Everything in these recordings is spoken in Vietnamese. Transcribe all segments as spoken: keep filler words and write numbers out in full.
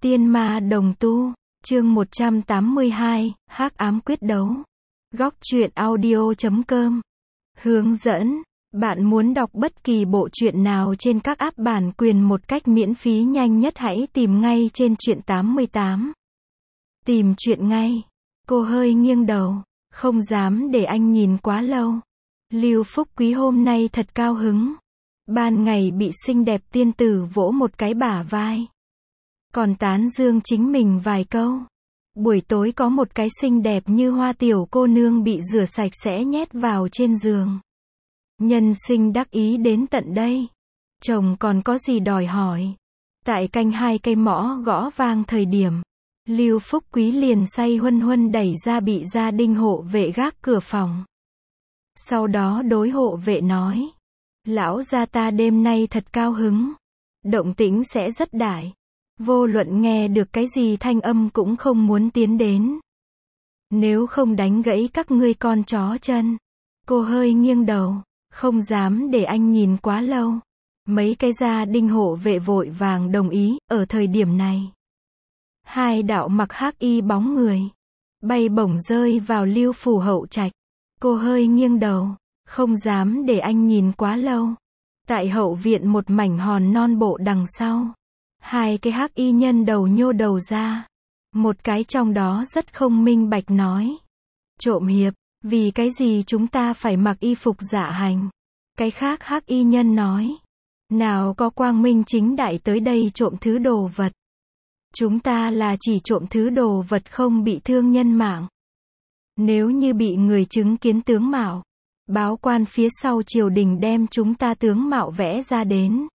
Tiên ma đồng tu, chương một trăm tám mươi hai, hắc ám quyết đấu. Góc truyện audio chấm com. Hướng dẫn, bạn muốn đọc bất kỳ bộ truyện nào trên các app bản quyền một cách miễn phí nhanh nhất hãy tìm ngay trên truyện tám mươi tám. Tìm truyện ngay. Cô hơi nghiêng đầu, không dám để anh nhìn quá lâu. Lưu Phúc Quý hôm nay thật cao hứng. Ban ngày bị xinh đẹp tiên tử vỗ một cái bả vai, còn tán dương chính mình vài câu. Buổi tối có một cái xinh đẹp như hoa tiểu cô nương bị rửa sạch sẽ nhét vào trên giường. Nhân sinh đắc ý đến tận đây. Chồng còn có gì đòi hỏi. Tại canh hai cây mõ gõ vang thời điểm, Lưu Phúc Quý liền say huân huân đẩy ra bị gia đình hộ vệ gác cửa phòng. Sau đó đối hộ vệ nói, lão gia ta đêm nay thật cao hứng. Động tĩnh sẽ rất đại. Vô luận nghe được cái gì thanh âm cũng không muốn tiến đến. Nếu không đánh gãy các ngươi con chó chân. Cô hơi nghiêng đầu, không dám để anh nhìn quá lâu. Mấy cái gia đình hộ vệ vội vàng đồng ý, ở thời điểm này. Hai đạo mặc hắc y bóng người, bay bổng rơi vào Lưu phủ hậu trạch. Cô hơi nghiêng đầu, không dám để anh nhìn quá lâu. Tại hậu viện một mảnh hòn non bộ đằng sau. Hai cái hắc y nhân đầu nhô đầu ra. Một cái trong đó rất không minh bạch nói. Trộm hiệp, vì cái gì chúng ta phải mặc y phục dạ hành? Cái khác hắc y nhân nói. Nào có quang minh chính đại tới đây trộm thứ đồ vật. Chúng ta là chỉ trộm thứ đồ vật không bị thương nhân mạng. Nếu như bị người chứng kiến tướng mạo, báo quan phía sau triều đình đem chúng ta tướng mạo vẽ ra đến.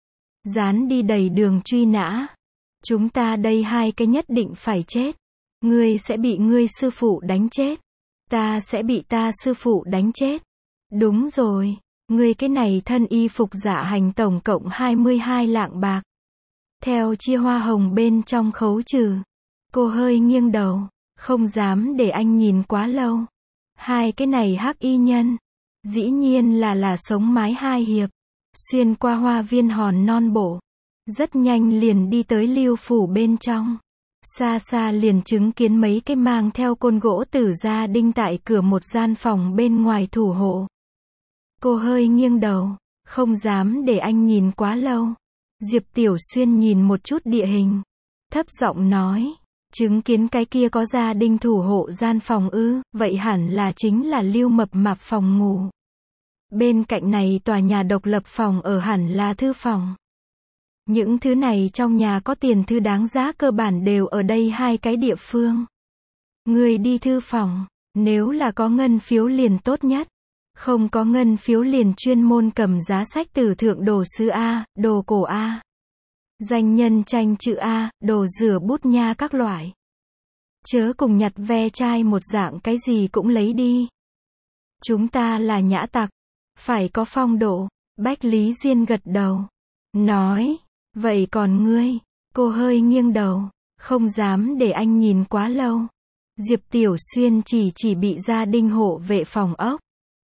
Dán đi đầy đường truy nã. Chúng ta đây hai cái nhất định phải chết. Ngươi sẽ bị ngươi sư phụ đánh chết. Ta sẽ bị ta sư phụ đánh chết. Đúng rồi, ngươi cái này thân y phục dạ hành tổng cộng hai mươi hai lạng bạc. Theo chia hoa hồng bên trong khấu trừ. Cô hơi nghiêng đầu, không dám để anh nhìn quá lâu. Hai cái này hắc y nhân, dĩ nhiên là là sống mái hai hiệp. Xuyên qua hoa viên hòn non bộ, rất nhanh liền đi tới Lưu phủ bên trong. Xa xa liền chứng kiến mấy cái mang theo côn gỗ tử gia đinh tại cửa một gian phòng bên ngoài thủ hộ. Cô hơi nghiêng đầu, không dám để anh nhìn quá lâu. Diệp Tiểu Xuyên nhìn một chút địa hình, thấp giọng nói, chứng kiến cái kia có gia đình thủ hộ gian phòng ư, vậy hẳn là chính là Lưu mập mạp phòng ngủ. Bên cạnh này tòa nhà độc lập phòng ở hẳn là thư phòng. Những thứ này trong nhà có tiền thư đáng giá cơ bản đều ở đây hai cái địa phương. Người đi thư phòng, nếu là có ngân phiếu liền tốt nhất. Không có ngân phiếu liền chuyên môn cầm giá sách từ thượng đồ sứ A, đồ cổ A. Danh nhân tranh chữ A, đồ rửa bút nha các loại. Chớ cùng nhặt ve chai một dạng cái gì cũng lấy đi. Chúng ta là nhã tặc. Phải có phong độ. Bách Lý Diên gật đầu. Nói, vậy còn ngươi? Cô hơi nghiêng đầu, không dám để anh nhìn quá lâu. Diệp Tiểu Xuyên chỉ chỉ bị gia đình hộ vệ phòng ốc.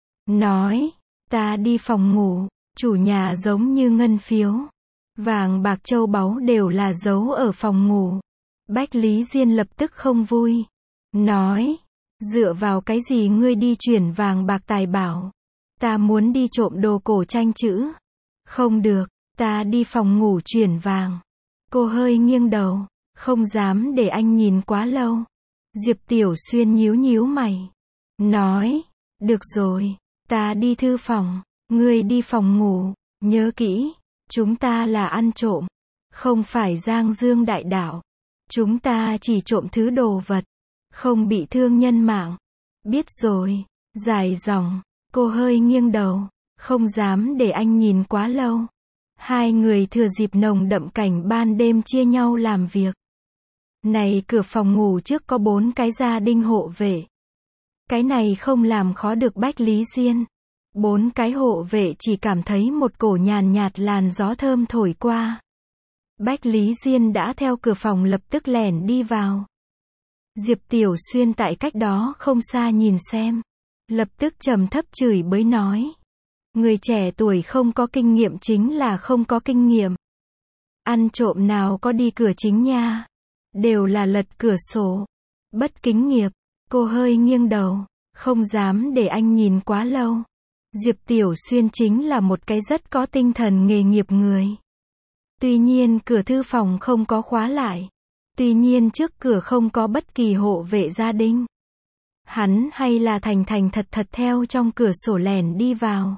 Nói, ta đi phòng ngủ, chủ nhà giống như ngân phiếu. Vàng bạc châu báu đều là giấu ở phòng ngủ. Bách Lý Diên lập tức không vui. Nói, dựa vào cái gì ngươi đi chuyển vàng bạc tài bảo? Ta muốn đi trộm đồ cổ tranh chữ. Không được, ta đi phòng ngủ chuyển vàng. Cô hơi nghiêng đầu, không dám để anh nhìn quá lâu. Diệp Tiểu Xuyên nhíu nhíu mày. Nói, được rồi, ta đi thư phòng, ngươi đi phòng ngủ. Nhớ kỹ, chúng ta là ăn trộm, không phải giang dương đại đạo. Chúng ta chỉ trộm thứ đồ vật, không bị thương nhân mạng. Biết rồi, dài dòng. Cô hơi nghiêng đầu, không dám để anh nhìn quá lâu. Hai người thừa dịp nồng đậm cảnh ban đêm chia nhau làm việc. Này cửa phòng ngủ trước có bốn cái gia đình hộ vệ. Cái này không làm khó được Bách Lý Diên. Bốn cái hộ vệ chỉ cảm thấy một cổ nhàn nhạt làn gió thơm thổi qua. Bách Lý Diên đã theo cửa phòng lập tức lẻn đi vào. Diệp Tiểu Xuyên tại cách đó không xa nhìn xem. Lập tức trầm thấp chửi bới nói. Người trẻ tuổi không có kinh nghiệm chính là không có kinh nghiệm. Ăn trộm nào có đi cửa chính nha. đều là lật cửa sổ. Bất kính nghiệp. Cô hơi nghiêng đầu, không dám để anh nhìn quá lâu. Diệp Tiểu Xuyên chính là một cái rất có tinh thần nghề nghiệp người. Tuy nhiên cửa thư phòng không có khóa lại. Tuy nhiên trước cửa không có bất kỳ hộ vệ gia đình. Hắn hay là thành thành thật thật theo trong cửa sổ lẻn đi vào.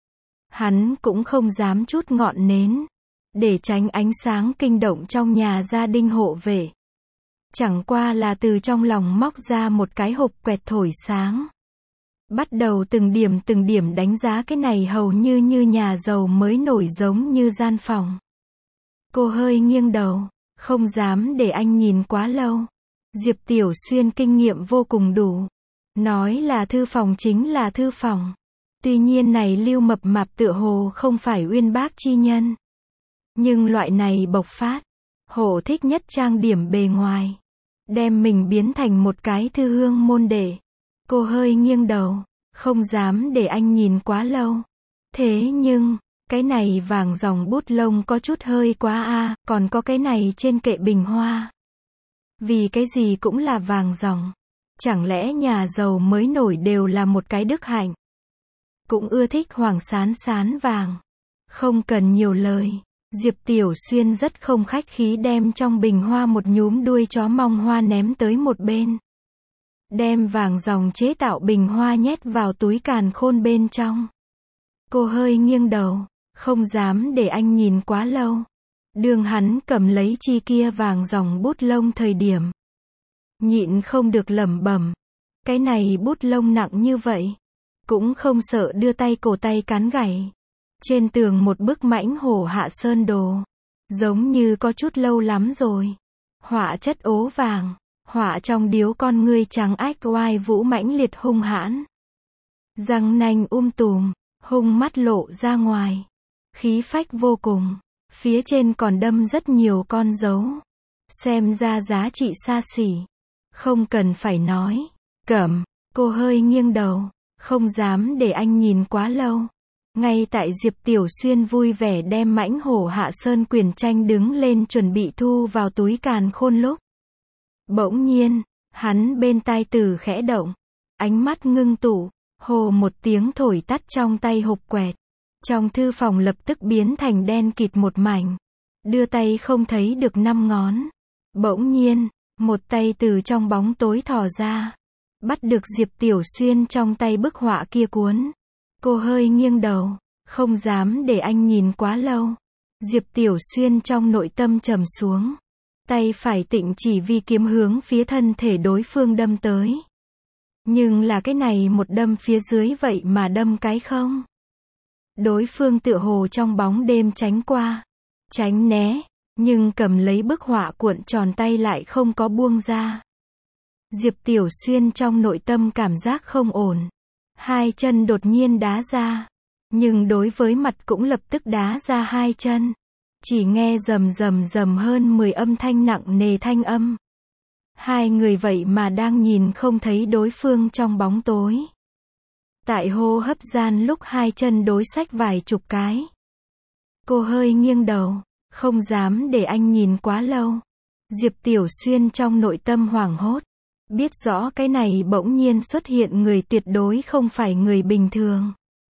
Hắn cũng không dám chút ngọn nến, để tránh ánh sáng kinh động trong nhà gia đình hộ vệ. Chẳng qua là từ trong lòng móc ra một cái hộp quẹt thổi sáng. Bắt đầu từng điểm từng điểm đánh giá cái này hầu như như nhà giàu mới nổi giống như gian phòng. Cô hơi nghiêng đầu, không dám để anh nhìn quá lâu. Diệp Tiểu Xuyên kinh nghiệm vô cùng đủ. Nói là thư phòng chính là thư phòng. Tuy nhiên này Lưu Mập Mạp tựa hồ không phải uyên bác chi nhân. Nhưng loại này bộc phát, hổ thích nhất trang điểm bề ngoài. Đem mình biến thành một cái thư hương môn đệ. Cô hơi nghiêng đầu, không dám để anh nhìn quá lâu. Thế nhưng, cái này vàng dòng bút lông có chút hơi quá a, à, còn có cái này trên kệ bình hoa. Vì cái gì cũng là vàng dòng. Chẳng lẽ nhà giàu mới nổi đều là một cái đức hạnh. Cũng ưa thích hoàng sán sán vàng. Không cần nhiều lời. Diệp Tiểu Xuyên rất không khách khí đem trong bình hoa một nhúm đuôi chó mong hoa ném tới một bên. Đem vàng dòng chế tạo bình hoa nhét vào túi càn khôn bên trong. Cô hơi nghiêng đầu, không dám để anh nhìn quá lâu. Đường hắn cầm lấy chi kia vàng dòng bút lông thời điểm. Nhịn không được lẩm bẩm. Cái này bút lông nặng như vậy. Cũng không sợ đưa tay cổ tay cán gãy. Trên tường một bức mãnh hổ hạ sơn đồ. Giống như có chút lâu lắm rồi. Họa chất ố vàng. Họa trong điếu con ngươi trắng ách oai vũ mãnh liệt hung hãn. Răng nanh um tùm, hung mắt lộ ra ngoài. Khí phách vô cùng. Phía trên còn đâm rất nhiều con dấu. Xem ra giá trị xa xỉ. Không cần phải nói. Cẩm, cô hơi nghiêng đầu. Không dám để anh nhìn quá lâu. Ngay tại Diệp Tiểu Xuyên vui vẻ đem mãnh hổ hạ sơn quyển tranh đứng lên chuẩn bị thu vào túi càn khôn lúc. Bỗng nhiên, hắn bên tai từ khẽ động. Ánh mắt ngưng tụ, hồ một tiếng thổi tắt trong tay hộp quẹt. Trong thư phòng lập tức biến thành đen kịt một mảnh. Đưa tay không thấy được năm ngón. Bỗng nhiên, một tay từ trong bóng tối thò ra. Bắt được Diệp Tiểu Xuyên trong tay bức họa kia cuốn. Cô hơi nghiêng đầu, không dám để anh nhìn quá lâu. Diệp Tiểu Xuyên trong nội tâm trầm xuống. Tay phải tịnh chỉ vi kiếm hướng phía thân thể đối phương đâm tới. Nhưng là cái này một đâm phía dưới vậy mà đâm cái không. Đối phương tựa hồ trong bóng đêm tránh qua. Tránh né, nhưng cầm lấy bức họa cuộn tròn tay lại không có buông ra. Diệp Tiểu Xuyên trong nội tâm cảm giác không ổn. Hai chân đột nhiên đá ra. Nhưng đối với mặt cũng lập tức đá ra hai chân. Chỉ nghe rầm rầm rầm hơn mười âm thanh nặng nề thanh âm. Hai người vậy mà đang nhìn không thấy đối phương trong bóng tối. Tại hô hấp gian lúc hai chân đối xách vài chục cái. Cô hơi nghiêng đầu, không dám để anh nhìn quá lâu. Diệp Tiểu Xuyên trong nội tâm hoảng hốt. Biết rõ cái này bỗng nhiên xuất hiện người tuyệt đối không phải người bình thường.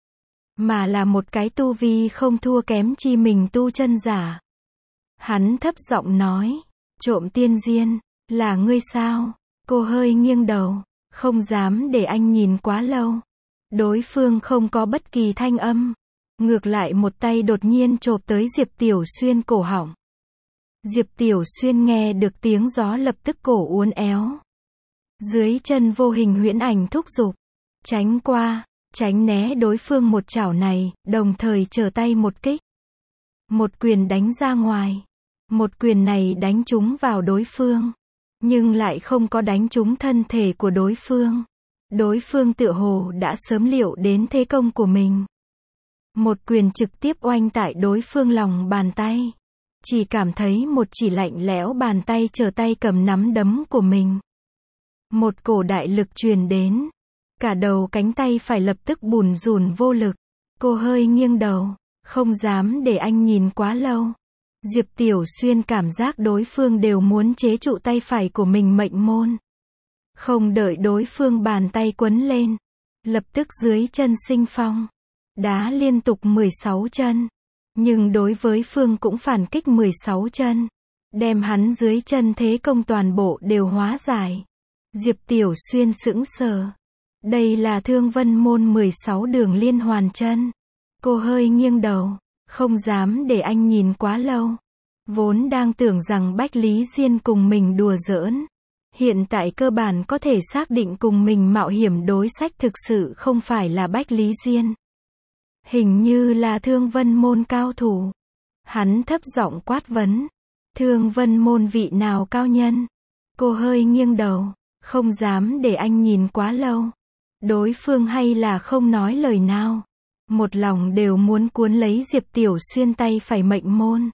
Mà là một cái tu vi không thua kém chi mình tu chân giả. Hắn thấp giọng nói, trộm tiên diên, là ngươi sao? Cô hơi nghiêng đầu, không dám để anh nhìn quá lâu. Đối phương không có bất kỳ thanh âm. Ngược lại một tay đột nhiên chộp tới Diệp Tiểu Xuyên cổ họng. Diệp Tiểu Xuyên nghe được tiếng gió lập tức cổ uốn éo. Dưới chân vô hình huyễn ảnh thúc giục. Tránh qua, tránh né đối phương một chảo này, đồng thời trở tay một kích. Một quyền đánh ra ngoài. Một quyền này đánh trúng vào đối phương. Nhưng lại không có đánh trúng thân thể của đối phương. Đối phương tựa hồ đã sớm liệu đến thế công của mình. Một quyền trực tiếp oanh tại đối phương lòng bàn tay. Chỉ cảm thấy một chỉ lạnh lẽo bàn tay trở tay cầm nắm đấm của mình. Một cổ đại lực truyền đến. Cả đầu cánh tay phải lập tức bùn rùn vô lực. Cô hơi nghiêng đầu, không dám để anh nhìn quá lâu. Diệp Tiểu Xuyên cảm giác đối phương đều muốn chế trụ tay phải của mình mệnh môn. Không đợi đối phương bàn tay quấn lên, lập tức dưới chân sinh phong, đá liên tục mười sáu chân. Nhưng đối với phương cũng phản kích mười sáu chân, đem hắn dưới chân thế công toàn bộ đều hóa giải. Diệp Tiểu Xuyên sững sờ. Đây là Thương Vân môn mười sáu đường liên hoàn chân. Cô hơi nghiêng đầu, không dám để anh nhìn quá lâu. Vốn đang tưởng rằng Bách Lý Diên cùng mình đùa giỡn. Hiện tại cơ bản có thể xác định cùng mình mạo hiểm đối sách thực sự không phải là Bách Lý Diên. Hình như là Thương Vân môn cao thủ. Hắn thấp giọng quát vấn. Thương Vân môn vị nào cao nhân? Cô hơi nghiêng đầu, không dám để anh nhìn quá lâu. Đối phương hay là không nói lời nào. Một lòng đều muốn cuốn lấy Diệp Tiểu Xuyên tay phải mệnh môn.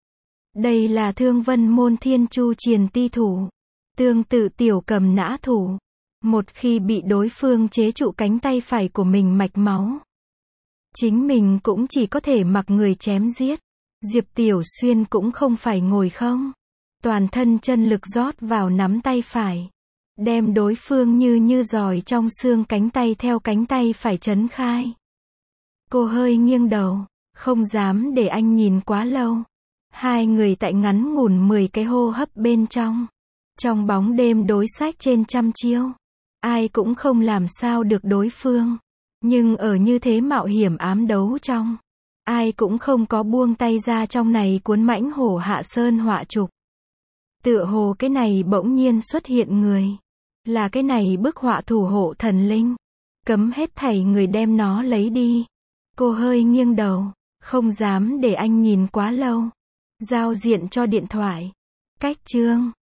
Đây là Thương Vân môn Thiên Chu Triền Ti thủ. Tương tự Tiểu Cầm Nã thủ. Một khi bị đối phương chế trụ cánh tay phải của mình mạch máu, chính mình cũng chỉ có thể mặc người chém giết. Diệp Tiểu Xuyên cũng không phải ngồi không. Toàn thân chân lực rót vào nắm tay phải. Đem đối phương như như giòi trong xương cánh tay theo cánh tay phải chấn khai. Cô hơi nghiêng đầu, không dám để anh nhìn quá lâu. Hai người tại ngắn ngủn mười cái hô hấp bên trong. Trong bóng đêm đối sách trên trăm chiêu. Ai cũng không làm sao được đối phương. Nhưng ở như thế mạo hiểm ám đấu trong, ai cũng không có buông tay ra trong này cuốn mãnh hổ hạ sơn họa trục. Tựa hồ cái này bỗng nhiên xuất hiện người. Là cái này bức họa thủ hộ thần linh. Cấm hết thảy người đem nó lấy đi. Cô hơi nghiêng đầu, không dám để anh nhìn quá lâu. Giao diện cho điện thoại. Cách chương.